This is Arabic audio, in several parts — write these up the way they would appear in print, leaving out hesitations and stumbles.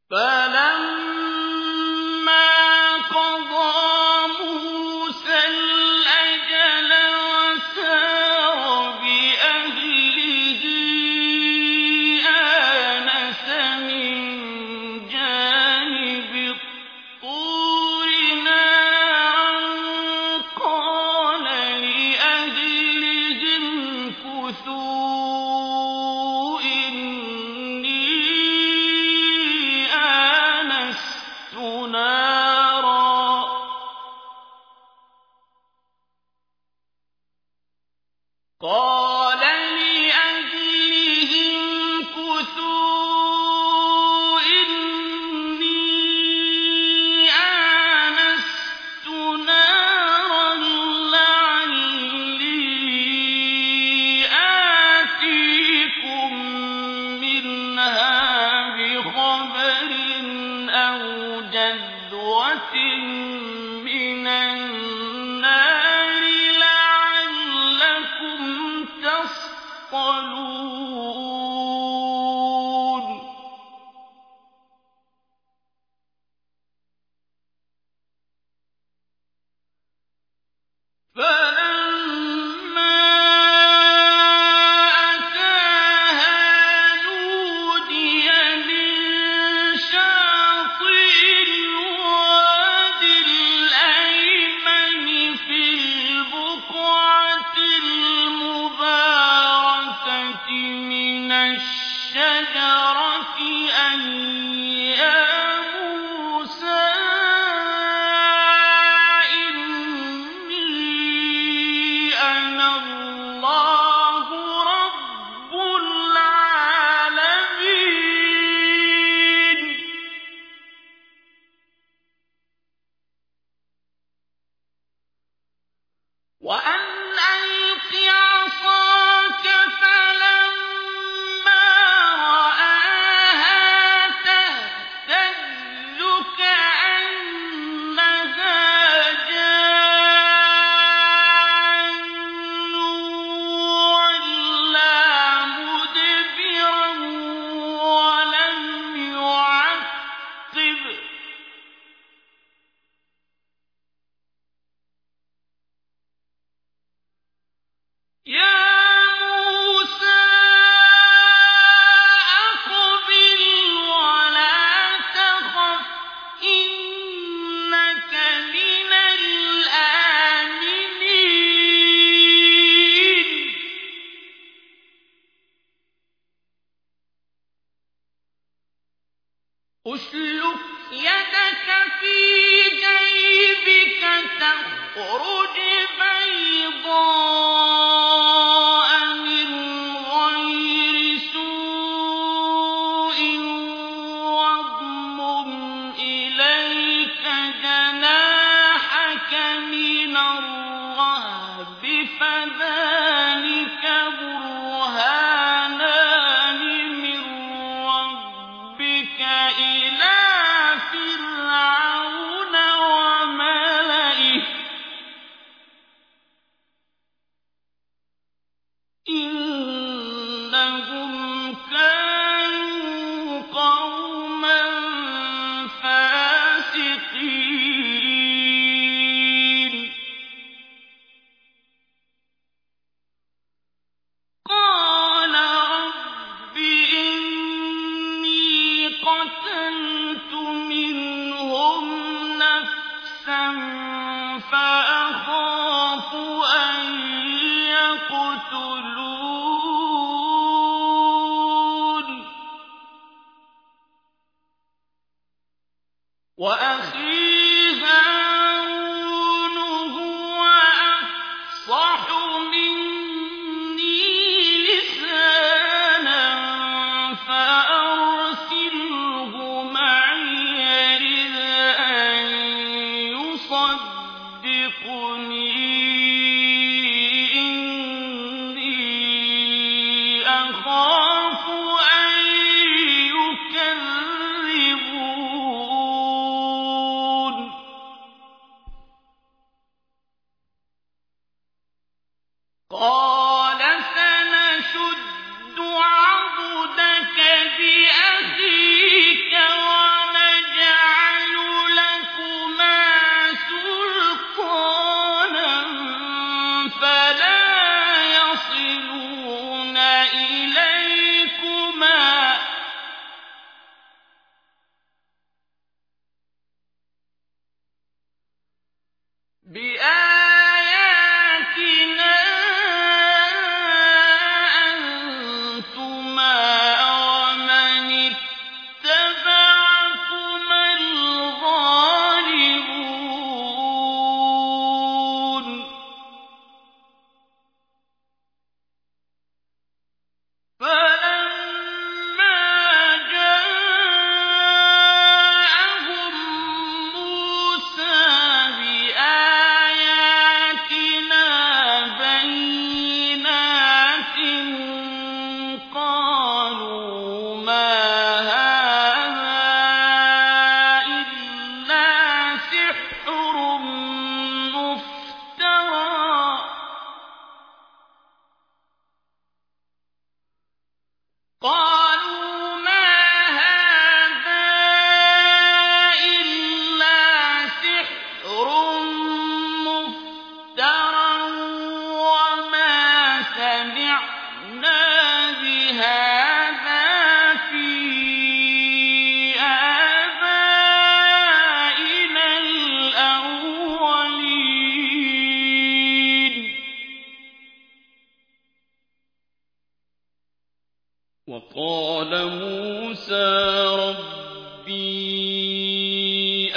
فَلَمَّا قَضَىٰ مُوسَى الْأَجَلَ وَسَارَ بِأَهْلِهِ آنَسَ مِن جَانِبِ الطُّورِ نَارًا قَالَ لِأَهْلِهِ امْكُثُوا إِنِّي آنَسْتُ نَارًا لَّعَلِّي آتِيكُم مِّنْهَا بِخَبَرٍ أَوْ جَذْوَةٍ مِّنَ النَّارِ لَعَلَّكُمْ تَصْطَلُونَ فَلَمَّا أَتَاهَا نُودِيَ مِن شَاطِئِ الْوَادِ الْأَيْمَنِ فِي الْبُقْعَةِ الْمُبَارَكَةِ مِنَ الشَّجَرَةِ أَن يَا مُوسَىٰ إِنِّي أَنَا اللَّهُ رَبُّ الْعَالَمِينَ وَأَنْ أَلْقِ عَصَاكَ فَلَمَّا رَآهَا تَهْتَزُّ كَأَنَّهَا جَانٌّ وَلَّىٰ مُدْبِرًا وَلَمْ يُعَقِّبْ ۚ يَا مُوسَىٰ أَقْبِلْ وَلَا تَخَفْ إِنَّكَ مِنَ الْآمِنِينَ أُسْلُكْ يَدَكَ فِي جَيْبِكَ تَخْرُجْ بَيْضَاءَ مِنْ غَيْرِ سُوءٍ وَاضْمُمْ إِلَيْكَ جَنَاحَكَ مِنَ الرَّهْبِ فَذَانِكَ بُرْهَانَانِ مِن رَّبِّكَ إِلَىٰ فِرْعَوْنَ وَمَلَئِهِ إِنَّهُمْ كَانُوا قَوْمًا فَاسِقِينَ قَالَ رَبِّ إِنِّي قَتَلْتُ مِنْهُمْ نَفْسًا فَأَخَافُ أَن يَقْتُلُونِ وَأَخِي هَارُونُ هُوَ أَفْصَحُ مِنِّي لِسَانًا فَأَرْسِلْهُ مَعِيَ رِدْءًا يُصَدِّقُنِي إِنِّي أَخَافُ أَن يُكَذِّبُونِ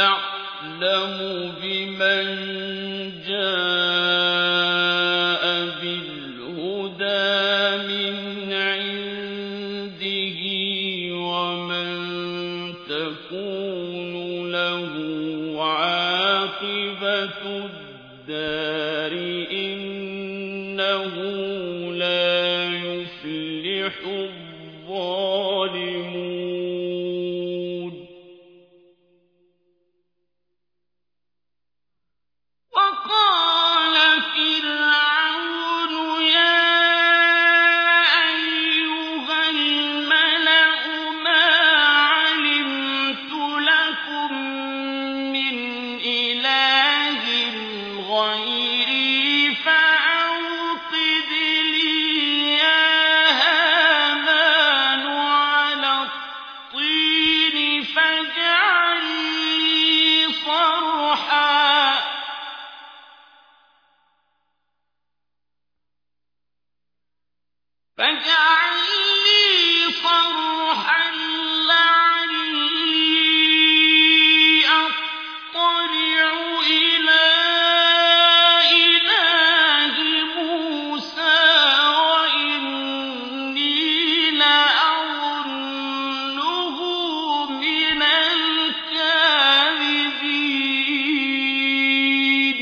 أعلم بمن جاء بالهدى من عنده ومن تكون له عاقبة الدار إنه لا يفلح الظالمون وقال فرعون يا أيها الملأ ما علمت لكم من إله غيري فأوقد لي يا هامان على الطين فاجعل لي صرحا لعلي أطلع إلى إله موسى وإني لأظنه من الكاذبين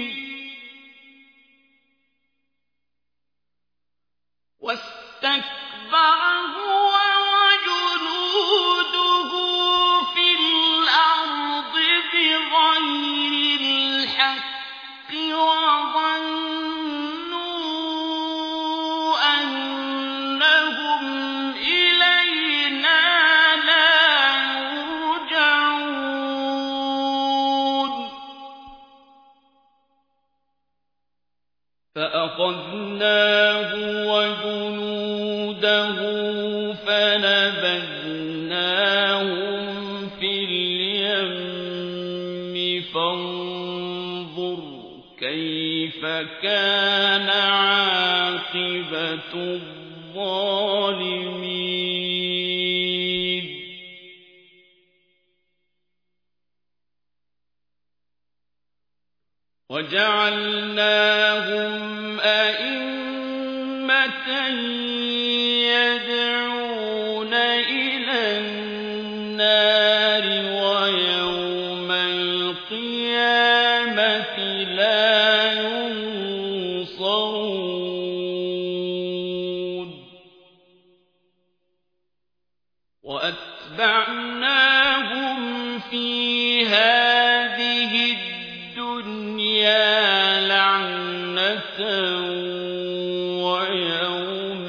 واستكبر هو وجنوده في الأرض بغير الحق وظنوا أنهم إلينا لا يرجعون فأخذناه وجنوده فنبذناهم في اليم فانظر كيف كان عاقبة الظالمين وجعلناهم أئمة يدعون إلى النار ويوم القيامة لا ينصرون وأتبعناهم في هذه الدنيا لعنة ويوم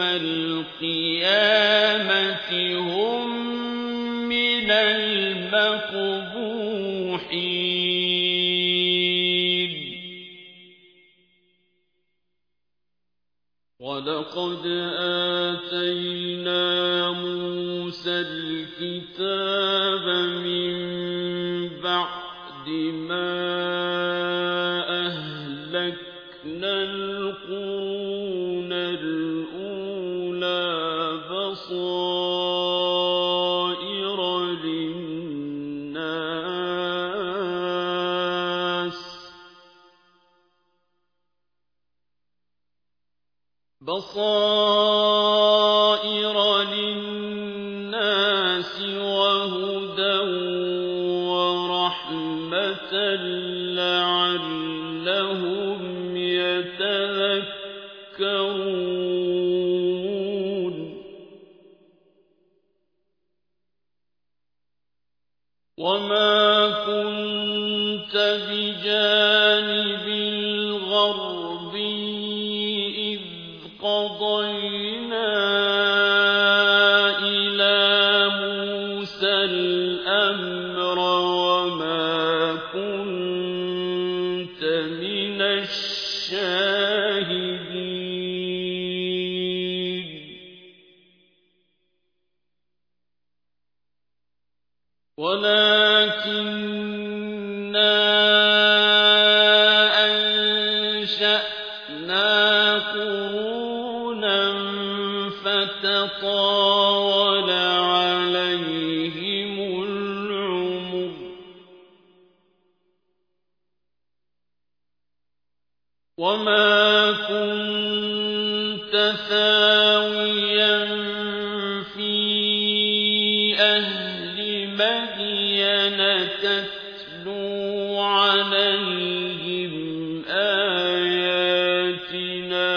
القيامة هم من المقبوحين ولقد آتينا موسى الكتاب من بعد ما أهلكنا القرون الأولى بصائر للناس وهدى ورحمة لعلهم يتذكرون وما كنت بجانب الغربي إذ قضينا إلى موسى الأمر وما كنت من الشاهدين ولكننا أنشأنا قرونا فتطاول عليهم العمر وما كنت ثاويا في أهل مدين تتلو عليهم آياتنا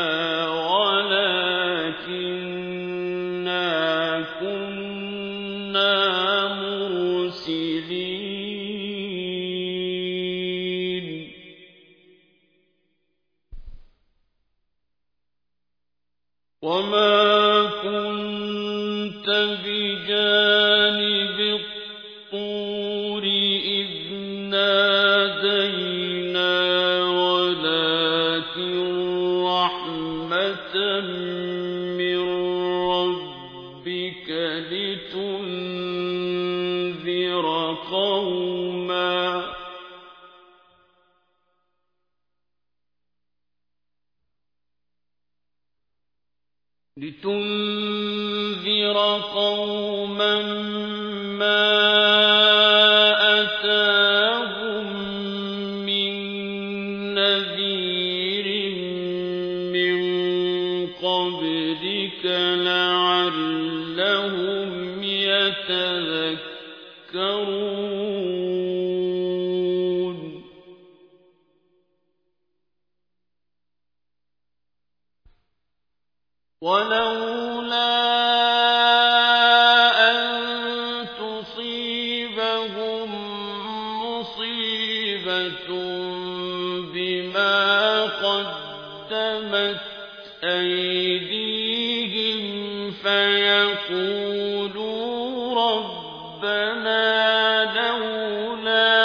ولكننا كنا مرسلين وما كنت بجانب الطور إذ نادينا ولكن رحمة من ربك لتنذر قوما ما أتاهم من نذير من قبلك لعلهم يتذكرون ولولا أن تصيبهم مصيبة بما قدمت أيديهم فيقولوا ربنا لولا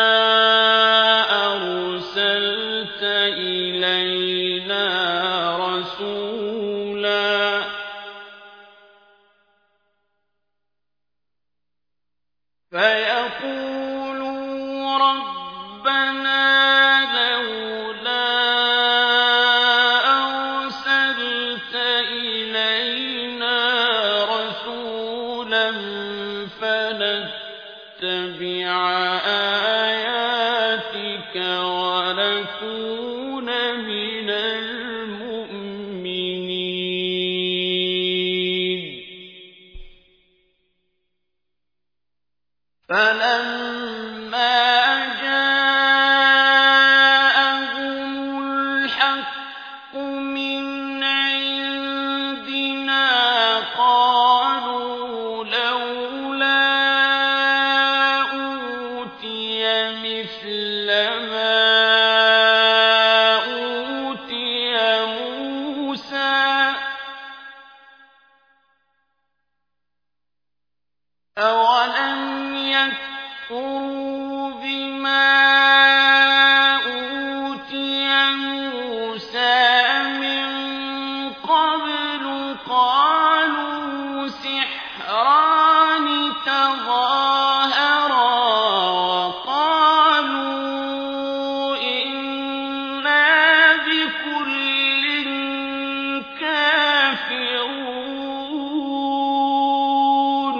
أرسلت إلينا رسولا فنتبع آياتك ونكون من المؤمنين فلما جاءهم الحق من عندنا قالوا لولا أوتي مثل ما أوتي موسى أولم يكفروا بما أوتي موسى من قبل قالوا سحران تظاهرا وقالوا إنا بكل كافرون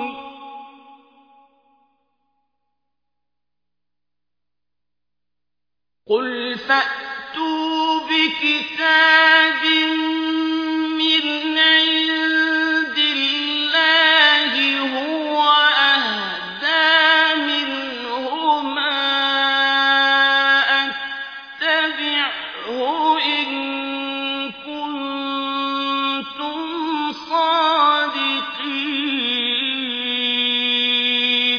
قل فأتوا بكتاب من عند الله هو أهدى منهما أتبعه إن كنتم صادقين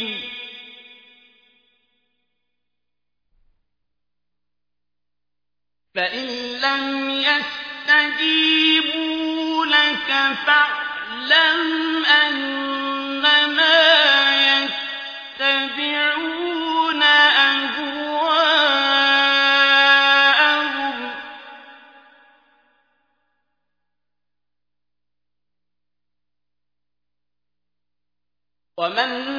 فإن لم يستجيبوا لك فاعلم أنما يتبعون أهواءهم ومن